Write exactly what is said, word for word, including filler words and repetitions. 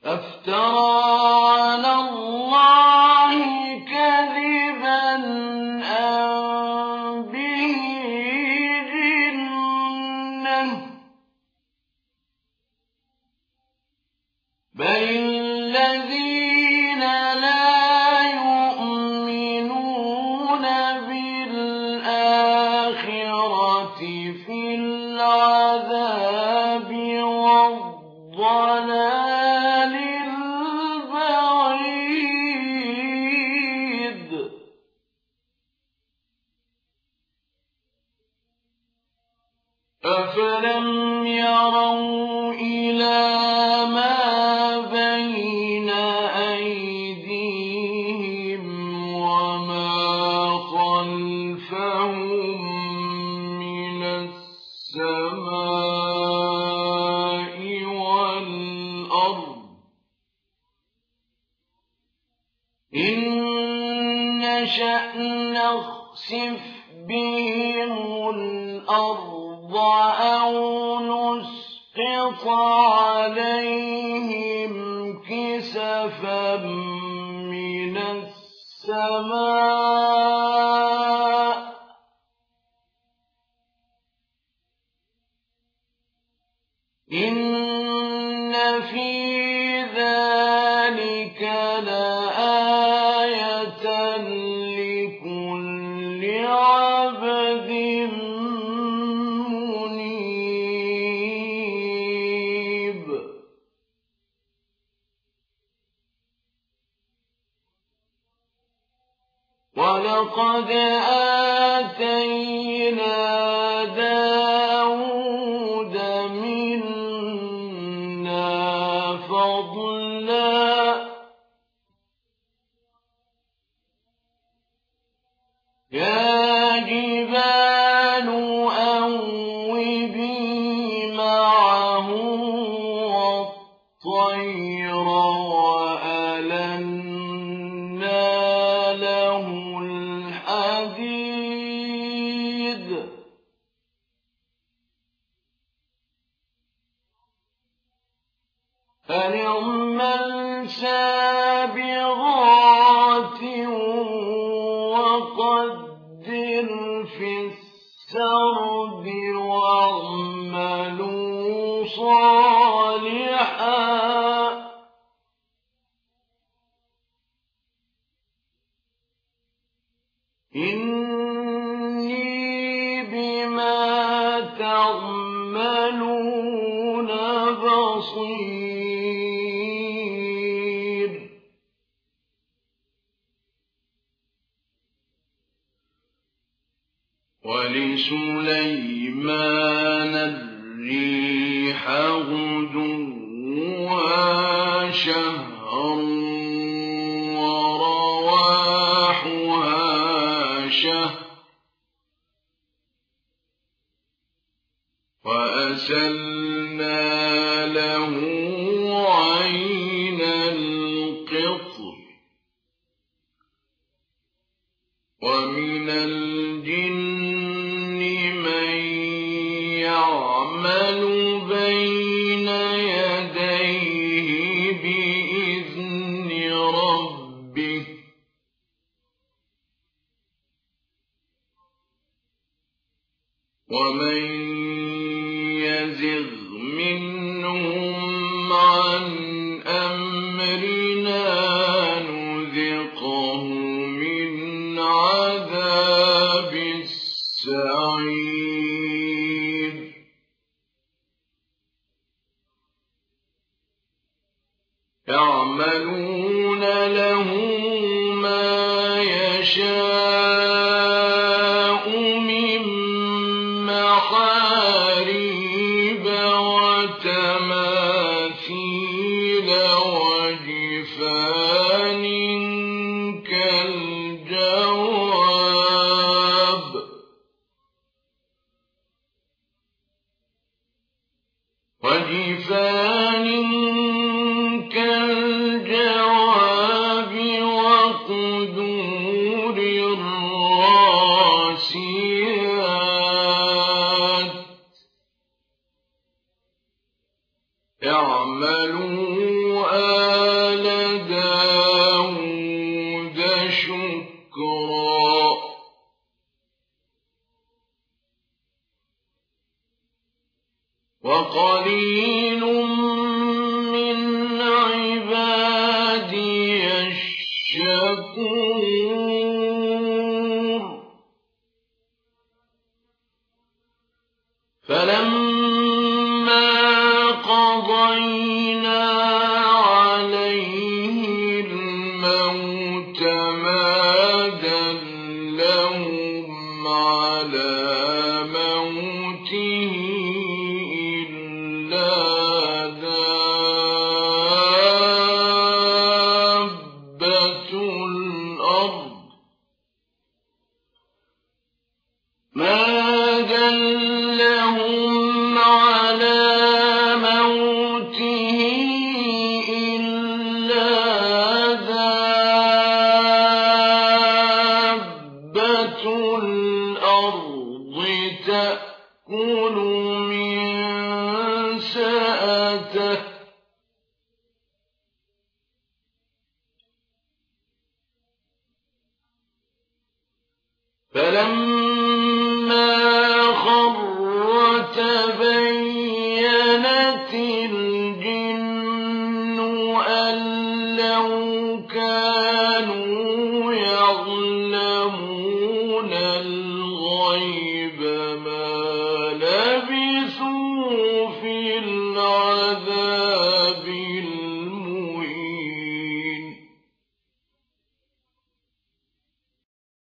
أفترى على الله كذبا أم به جنة بل الذين لا يؤمنون بالآخرة في العذاب والضلال البعيد أفلم يروا إلى ما بين أيديهم وما خلفهم من السماء والأرض إن نشأ نخسف بهم الأرض أو نسقط عليهم كسفا من السماء إن في ذلك لآية لكل عبد منيب ولقد آتينا داود منا فضلا يا جبال أوبي معه والطير وألنا له الحديد فنعمل سابغات وقدر في السرد واعملوا صالحا إني بما تعملون بصير ولسليمان الريح غدوها شهر ورواحها شهر وأسلنا له عين القطر ومن الجن من يعمل بين يديه بإذن ربه ومن يزغ منهم عن أمرنا نذقه من عذاب السعير يعملون له ما يشاء من محاريب وتماثيل وجفان كالجواب وجفان كالجواب وقدور الراسيات اعملوا فلما خر تبينت الجن أن لو كانوا يعلمون الغيب ما